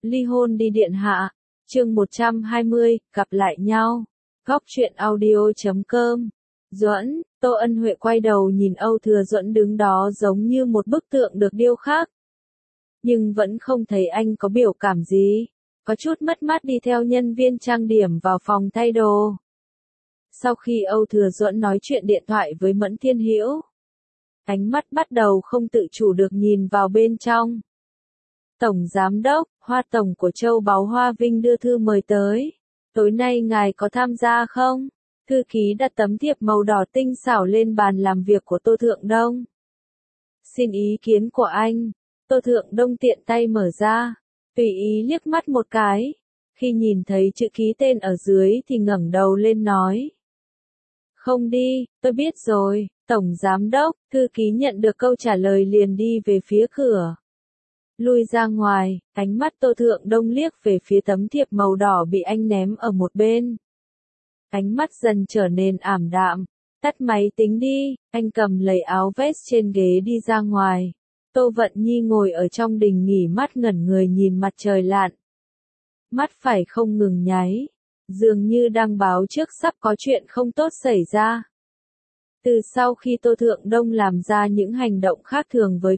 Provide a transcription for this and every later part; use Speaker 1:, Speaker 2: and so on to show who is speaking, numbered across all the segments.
Speaker 1: Ly hôn đi điện hạ. Chương 120, gặp lại nhau. Góc truyện audio.com. Duẫn, Tô Ân Huệ quay đầu nhìn Âu Thừa Duẫn đứng đó giống như một bức tượng được điêu khắc. Nhưng vẫn không thấy anh có biểu cảm gì. Có chút mất mát đi theo nhân viên trang điểm vào phòng thay đồ. Sau khi Âu Thừa Duẫn nói chuyện điện thoại với Mẫn Thiên Hữu, ánh mắt bắt đầu không tự chủ được nhìn vào bên trong. Tổng Giám đốc, Hoa Tổng của Châu Báu Hoa Vinh đưa thư mời tới. Tối nay ngài có tham gia không? Thư ký đặt tấm thiệp màu đỏ tinh xảo lên bàn làm việc của Tô Thượng Đông. Xin ý kiến của anh. Tô Thượng Đông tiện tay mở ra, tùy ý liếc mắt một cái. Khi nhìn thấy chữ ký tên ở dưới thì ngẩng đầu lên nói. Không đi, tôi biết rồi, Tổng Giám đốc. Thư ký nhận được câu trả lời liền đi về phía cửa. Lui ra ngoài, ánh mắt Tô Thượng Đông liếc về phía tấm thiệp màu đỏ bị anh ném ở một bên. Ánh mắt dần trở nên ảm đạm. Tắt máy tính đi, anh cầm lấy áo vest trên ghế đi ra ngoài. Tô Vận Nhi ngồi ở trong đình nghỉ mát ngẩn người nhìn mặt trời lặn. Mắt phải không ngừng nháy, dường như đang báo trước sắp có chuyện không tốt xảy ra. Từ sau khi Tô Thượng Đông làm ra những hành động khác thường với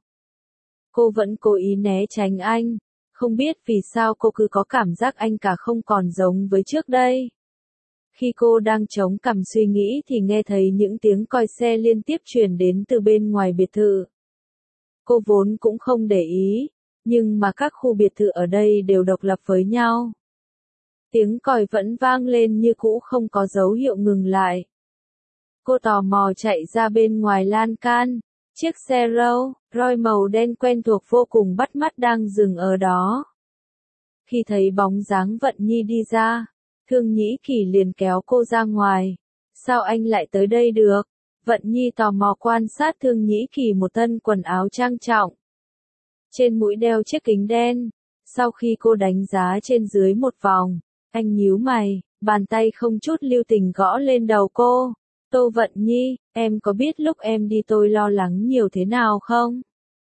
Speaker 1: cô vẫn cố ý né tránh anh. Không biết vì sao cô cứ có cảm giác anh cả không còn giống với trước đây. Khi cô đang chống cằm suy nghĩ thì nghe thấy những tiếng còi xe liên tiếp truyền đến từ bên ngoài biệt thự. Cô vốn cũng không để ý, nhưng mà các khu biệt thự ở đây đều độc lập với nhau. Tiếng còi vẫn vang lên như cũ không có dấu hiệu ngừng lại. Cô tò mò chạy ra bên ngoài lan can. Chiếc xe Rolls Royce màu đen quen thuộc vô cùng bắt mắt đang dừng ở đó. Khi thấy bóng dáng Vận Nhi đi ra, Thương Nhĩ Kỳ liền kéo cô ra ngoài. Sao anh lại tới đây được? Vận Nhi tò mò quan sát Thương Nhĩ Kỳ một thân quần áo trang trọng. Trên mũi đeo chiếc kính đen. Sau khi cô đánh giá trên dưới một vòng, anh nhíu mày, bàn tay không chút lưu tình gõ lên đầu cô. Tô Vận Nhi, em có biết lúc em đi tôi lo lắng nhiều thế nào không?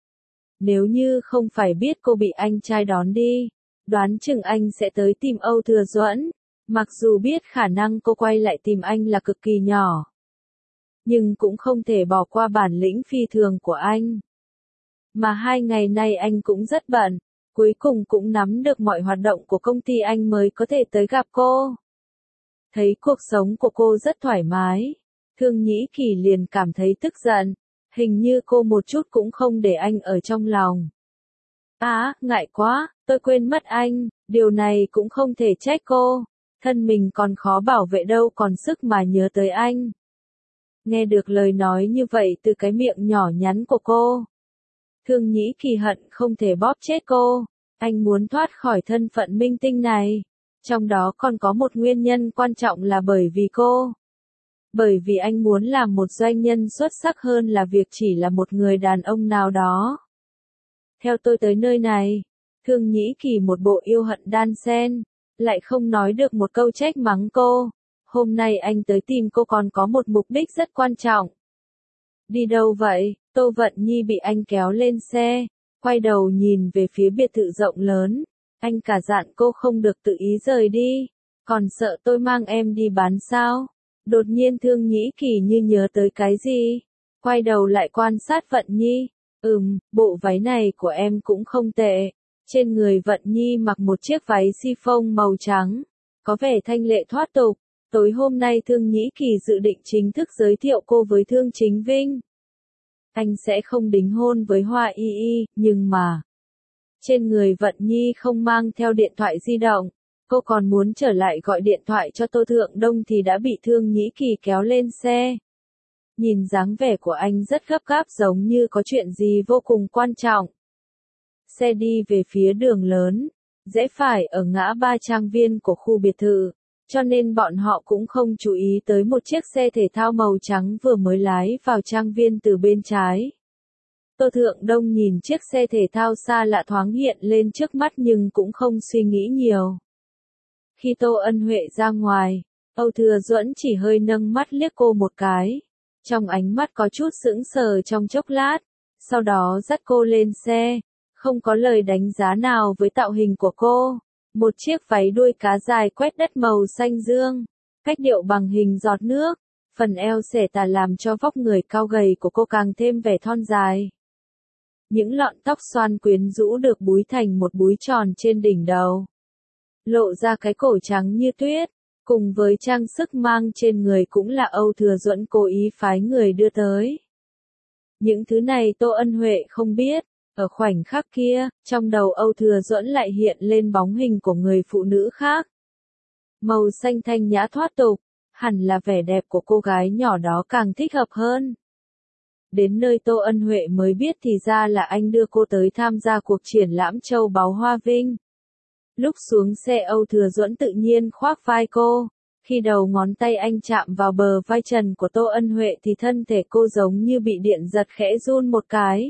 Speaker 1: Nếu như không phải biết cô bị anh trai đón đi, đoán chừng anh sẽ tới tìm Âu Thừa Duẫn. Mặc dù biết khả năng cô quay lại tìm anh là cực kỳ nhỏ, nhưng cũng không thể bỏ qua bản lĩnh phi thường của anh. Mà 2 ngày nay anh cũng rất bận, cuối cùng cũng nắm được mọi hoạt động của công ty anh mới có thể tới gặp cô. Thấy cuộc sống của cô rất thoải mái, Thương Nhĩ Kỳ liền cảm thấy tức giận, hình như cô một chút cũng không để anh ở trong lòng. Ngại quá, tôi quên mất anh, điều này cũng không thể trách cô, thân mình còn khó bảo vệ đâu còn sức mà nhớ tới anh. Nghe được lời nói như vậy từ cái miệng nhỏ nhắn của cô, Thương Nhĩ Kỳ hận không thể bóp chết cô. Anh muốn thoát khỏi thân phận minh tinh này, trong đó còn có một nguyên nhân quan trọng là bởi vì cô. Bởi vì anh muốn làm một doanh nhân xuất sắc hơn là việc chỉ là một người đàn ông nào đó. Theo tôi tới nơi này, Thương Nhĩ Kỳ một bộ yêu hận đan xen, lại không nói được một câu trách mắng cô. Hôm nay anh tới tìm cô còn có một mục đích rất quan trọng. Đi đâu vậy? Tô Vận Nhi bị anh kéo lên xe, quay đầu nhìn về phía biệt thự rộng lớn. Anh cả dặn cô không được tự ý rời đi, còn sợ tôi mang em đi bán sao? Đột nhiên Thương Nhĩ Kỳ như nhớ tới cái gì, quay đầu lại quan sát Vận Nhi. Bộ váy này của em cũng không tệ. Trên người Vận Nhi mặc một chiếc váy chiffon màu trắng, có vẻ thanh lệ thoát tục. Tối hôm nay Thương Nhĩ Kỳ dự định chính thức giới thiệu cô với Thương Chính Vinh. Anh sẽ không đính hôn với Hoa Y Y, nhưng mà trên người Vận Nhi không mang theo điện thoại di động. Cô còn muốn trở lại gọi điện thoại cho Tô Thượng Đông thì đã bị Thương Nhĩ Kỳ kéo lên xe. Nhìn dáng vẻ của anh rất gấp gáp giống như có chuyện gì vô cùng quan trọng. Xe đi về phía đường lớn, rẽ phải ở ngã ba trang viên của khu biệt thự, cho nên bọn họ cũng không chú ý tới một chiếc xe thể thao màu trắng vừa mới lái vào trang viên từ bên trái. Tô Thượng Đông nhìn chiếc xe thể thao xa lạ thoáng hiện lên trước mắt nhưng cũng không suy nghĩ nhiều. Khi Tô Ân Huệ ra ngoài, Âu Thừa Duẫn chỉ hơi nâng mắt liếc cô một cái. Trong ánh mắt có chút sững sờ trong chốc lát, sau đó dắt cô lên xe. không có lời đánh giá nào với tạo hình của cô. Một chiếc váy đuôi cá dài quét đất màu xanh dương, cách điệu bằng hình giọt nước, phần eo xẻ tà làm cho vóc người cao gầy của cô càng thêm vẻ thon dài. Những lọn tóc xoăn quyến rũ được búi thành một búi tròn trên đỉnh đầu, lộ ra cái cổ trắng như tuyết, cùng với trang sức mang trên người cũng là Âu Thừa Duẫn cố ý phái người đưa tới. Những thứ này Tô Ân Huệ không biết, ở khoảnh khắc kia, trong đầu Âu Thừa Duẫn lại hiện lên bóng hình của người phụ nữ khác. Màu xanh thanh nhã thoát tục, hẳn là vẻ đẹp của cô gái nhỏ đó càng thích hợp hơn. Đến nơi Tô Ân Huệ mới biết thì ra là anh đưa cô tới tham gia cuộc triển lãm châu báu Hoa Vinh. Lúc xuống xe Âu Thừa Duẫn tự nhiên khoác vai cô, khi đầu ngón tay anh chạm vào bờ vai trần của Tô Ân Huệ thì thân thể cô giống như bị điện giật khẽ run một cái.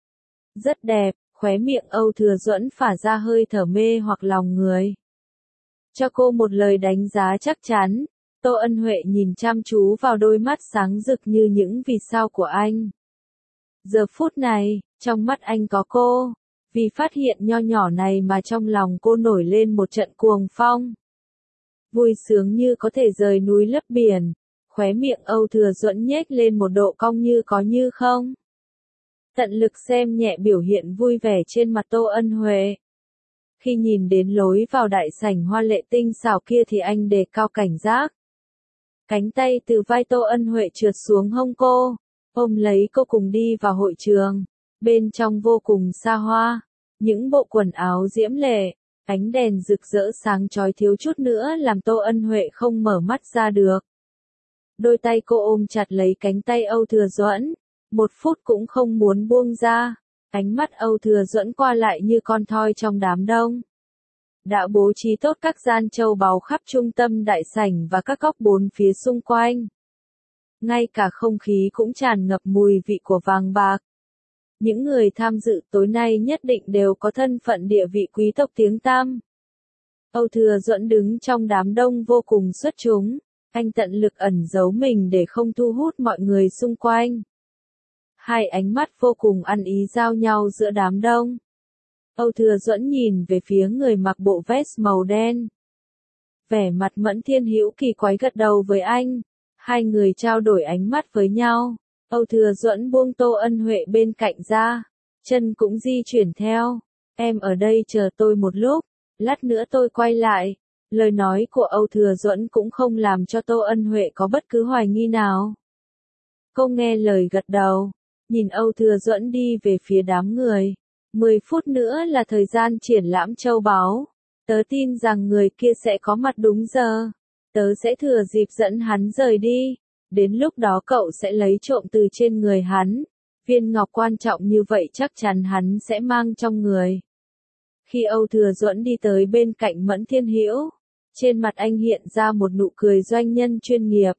Speaker 1: Rất đẹp, khóe miệng Âu Thừa Duẫn phả ra hơi thở mê hoặc lòng người. Cho cô một lời đánh giá chắc chắn, Tô Ân Huệ nhìn chăm chú vào đôi mắt sáng rực như những vì sao của anh. Giờ phút này, trong mắt anh có cô, vì phát hiện nho nhỏ này mà trong lòng cô nổi lên một trận cuồng phong. Vui sướng như có thể rời núi lấp biển, khóe miệng Âu Thừa Duẫn nhếch lên một độ cong như có như không. Tận lực xem nhẹ biểu hiện vui vẻ trên mặt Tô Ân Huệ. Khi nhìn đến lối vào đại sảnh hoa lệ tinh xảo kia thì anh đề cao cảnh giác. Cánh tay từ vai Tô Ân Huệ trượt xuống hông cô, ôm lấy cô cùng đi vào hội trường. Bên trong vô cùng xa hoa, những bộ quần áo diễm lệ, ánh đèn rực rỡ sáng chói thiếu chút nữa làm Tô Ân Huệ không mở mắt ra được. Đôi tay cô ôm chặt lấy cánh tay Âu Thừa Duẫn, một phút cũng không muốn buông ra. Ánh mắt Âu Thừa Duẫn qua lại như con thoi trong đám đông. Đã bố trí tốt các gian châu báu khắp trung tâm đại sảnh và các góc bốn phía xung quanh. Ngay cả không khí cũng tràn ngập mùi vị của vàng bạc. Những người tham dự tối nay nhất định đều có thân phận địa vị quý tộc tiếng tăm. Âu Thừa Duẫn đứng trong đám đông vô cùng xuất chúng, anh tận lực ẩn giấu mình để không thu hút mọi người xung quanh. Hai ánh mắt vô cùng ăn ý giao nhau giữa đám đông. Âu Thừa Duẫn nhìn về phía người mặc bộ vest màu đen. Vẻ mặt Mẫn Thiên Hữu kỳ quái gật đầu với anh. Hai người trao đổi ánh mắt với nhau. Âu Thừa Duẫn buông Tô Ân Huệ bên cạnh ra. Chân cũng di chuyển theo. Em ở đây chờ tôi một lúc. Lát nữa tôi quay lại. Lời nói của Âu Thừa Duẫn cũng không làm cho Tô Ân Huệ có bất cứ hoài nghi nào. Cô nghe lời gật đầu. Nhìn Âu Thừa Duẫn đi về phía đám người. 10 phút nữa là thời gian triển lãm châu báu. Tớ tin rằng người kia sẽ có mặt đúng giờ. Tớ sẽ thừa dịp dẫn hắn rời đi. Đến lúc đó cậu sẽ lấy trộm từ trên người hắn. Viên ngọc quan trọng như vậy chắc chắn hắn sẽ mang trong người. Khi Âu Thừa Duẫn đi tới bên cạnh Mẫn Thiên Hữu, trên mặt anh hiện ra một nụ cười doanh nhân chuyên nghiệp.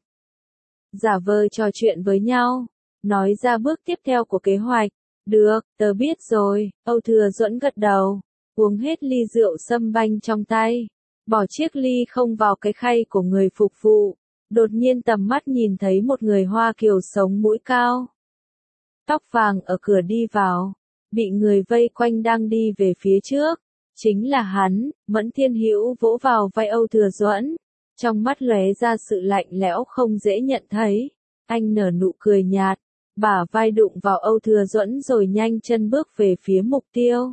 Speaker 1: Giả vờ trò chuyện với nhau, nói ra bước tiếp theo của kế hoạch. Được, tớ biết rồi, Âu Thừa Duẫn gật đầu, uống hết ly rượu sâm banh trong tay, bỏ chiếc ly không vào cái khay của người phục vụ, đột nhiên tầm mắt nhìn thấy một người Hoa Kiều sống mũi cao. Tóc vàng ở cửa đi vào, bị người vây quanh đang đi về phía trước, chính là hắn. Mẫn Thiên Hữu vỗ vào vai Âu Thừa Duẫn, trong mắt lóe ra sự lạnh lẽo không dễ nhận thấy, anh nở nụ cười nhạt. Bả vai đụng vào Âu Thừa Duẫn rồi nhanh chân bước về phía mục tiêu.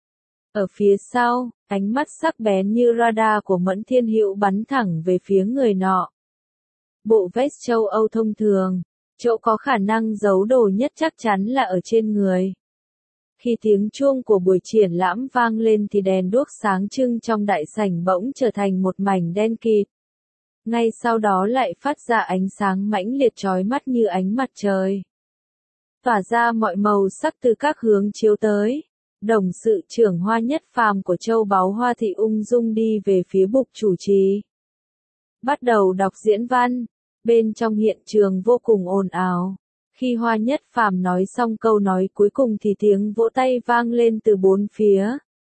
Speaker 1: Ở phía sau, ánh mắt sắc bén như radar của Mẫn Thiên Hữu bắn thẳng về phía người nọ. Bộ vest châu Âu thông thường, chỗ có khả năng giấu đồ nhất chắc chắn là ở trên người. Khi tiếng chuông của buổi triển lãm vang lên thì đèn đuốc sáng trưng trong đại sảnh bỗng trở thành một mảnh đen kịt. Ngay sau đó lại phát ra ánh sáng mãnh liệt chói mắt như ánh mặt trời. Tỏa ra mọi màu sắc từ các hướng chiếu tới. Đồng sự trưởng Hoa Nhất Phàm của châu báu Hoa Thị ung dung đi về phía bục chủ trì. Bắt đầu đọc diễn văn. Bên trong hiện trường vô cùng ồn ào. Khi Hoa Nhất Phàm nói xong câu nói cuối cùng thì tiếng vỗ tay vang lên từ bốn phía.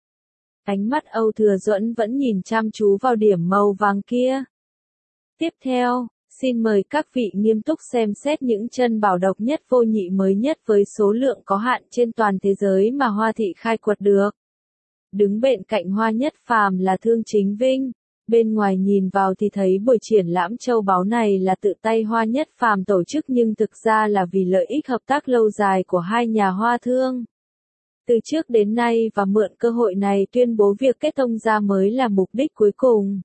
Speaker 1: Ánh mắt Âu Thừa Duẫn vẫn nhìn chăm chú vào điểm màu vàng kia. Tiếp theo, Xin mời các vị nghiêm túc xem xét những chân bảo độc nhất vô nhị mới nhất với số lượng có hạn trên toàn thế giới mà Hoa Thị khai quật được. Đứng bên cạnh Hoa Nhất Phàm là Thương Chính Vinh. Bên ngoài nhìn vào thì thấy buổi triển lãm châu báu này là tự tay Hoa Nhất Phàm tổ chức nhưng thực ra là vì lợi ích hợp tác lâu dài của hai nhà hoa thương. Từ trước đến nay và mượn cơ hội này tuyên bố việc kết thông gia mới là mục đích cuối cùng.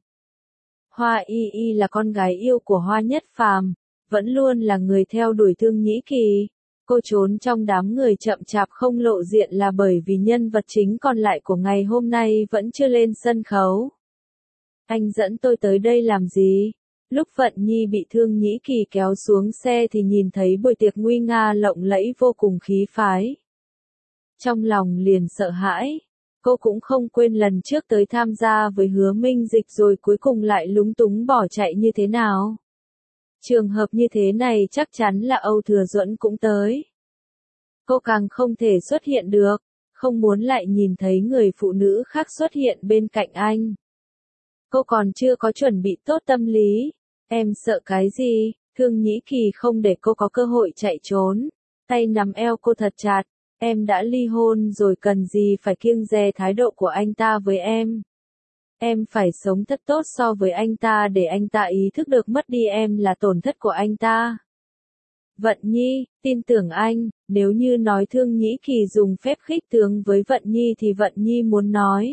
Speaker 1: Hoa Y Y là con gái yêu của Hoa Nhất Phàm, vẫn luôn là người theo đuổi Thương Nhĩ Kỳ. Cô trốn trong đám người chậm chạp không lộ diện là bởi vì nhân vật chính còn lại của ngày hôm nay vẫn chưa lên sân khấu. Anh dẫn tôi tới đây làm gì? Lúc Vận Nhi bị Thương Nhĩ Kỳ kéo xuống xe thì nhìn thấy buổi tiệc nguy nga lộng lẫy vô cùng khí phái. Trong lòng liền sợ hãi. Cô cũng không quên lần trước tới tham gia với Hứa Minh Dịch rồi cuối cùng lại lúng túng bỏ chạy như thế nào. Trường hợp như thế này chắc chắn là Âu Thừa Duẫn cũng tới. Cô càng không thể xuất hiện được, không muốn lại nhìn thấy người phụ nữ khác xuất hiện bên cạnh anh. Cô còn chưa có chuẩn bị tốt tâm lý. Em sợ cái gì? Thương Nhĩ Kỳ không để cô có cơ hội chạy trốn. Tay nắm eo cô thật chặt. Em đã ly hôn rồi cần gì phải kiêng dè thái độ của anh ta với em. Em phải sống thật tốt so với anh ta để anh ta ý thức được mất đi em là tổn thất của anh ta. Vận Nhi, tin tưởng anh, nếu như nói Thương Nhĩ Kỳ dùng phép khích tướng với Vận Nhi thì Vận Nhi muốn nói.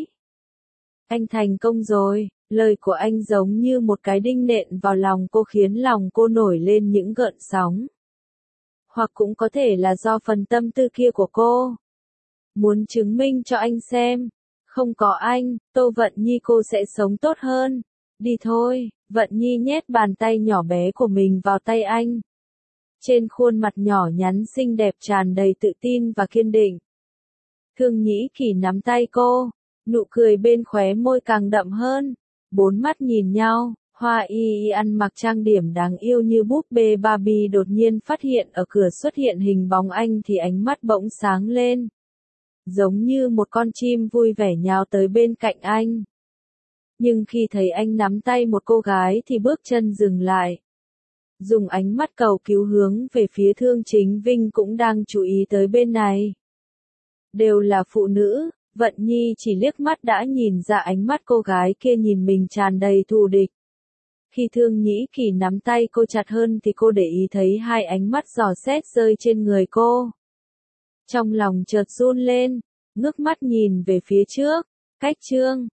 Speaker 1: Anh thành công rồi, lời của anh giống như một cái đinh nện vào lòng cô khiến lòng cô nổi lên những gợn sóng. Hoặc cũng có thể là do phần tâm tư kia của cô. Muốn chứng minh cho anh xem. Không có anh, Tô Vận Nhi cô sẽ sống tốt hơn. Đi thôi, Vận Nhi nhét bàn tay nhỏ bé của mình vào tay anh. Trên khuôn mặt nhỏ nhắn xinh đẹp tràn đầy tự tin và kiên định. Thương Nhĩ Kỳ nắm tay cô, nụ cười bên khóe môi càng đậm hơn. Bốn mắt nhìn nhau. Hoa Y Y ăn mặc trang điểm đáng yêu như búp bê Barbie đột nhiên phát hiện ở cửa xuất hiện hình bóng anh thì ánh mắt bỗng sáng lên. Giống như một con chim vui vẻ nhào tới bên cạnh anh. Nhưng khi thấy anh nắm tay một cô gái thì bước chân dừng lại. Dùng ánh mắt cầu cứu hướng về phía Thương Chính Vinh cũng đang chú ý tới bên này. Đều là phụ nữ, Vận Nhi chỉ liếc mắt đã nhìn ra ánh mắt cô gái kia nhìn mình tràn đầy thù địch. Khi Thương Nhĩ Kỳ nắm tay cô chặt hơn thì cô để ý thấy hai ánh mắt dò xét rơi trên người cô. Trong lòng chợt run lên, ngước mắt nhìn về phía trước, cách chương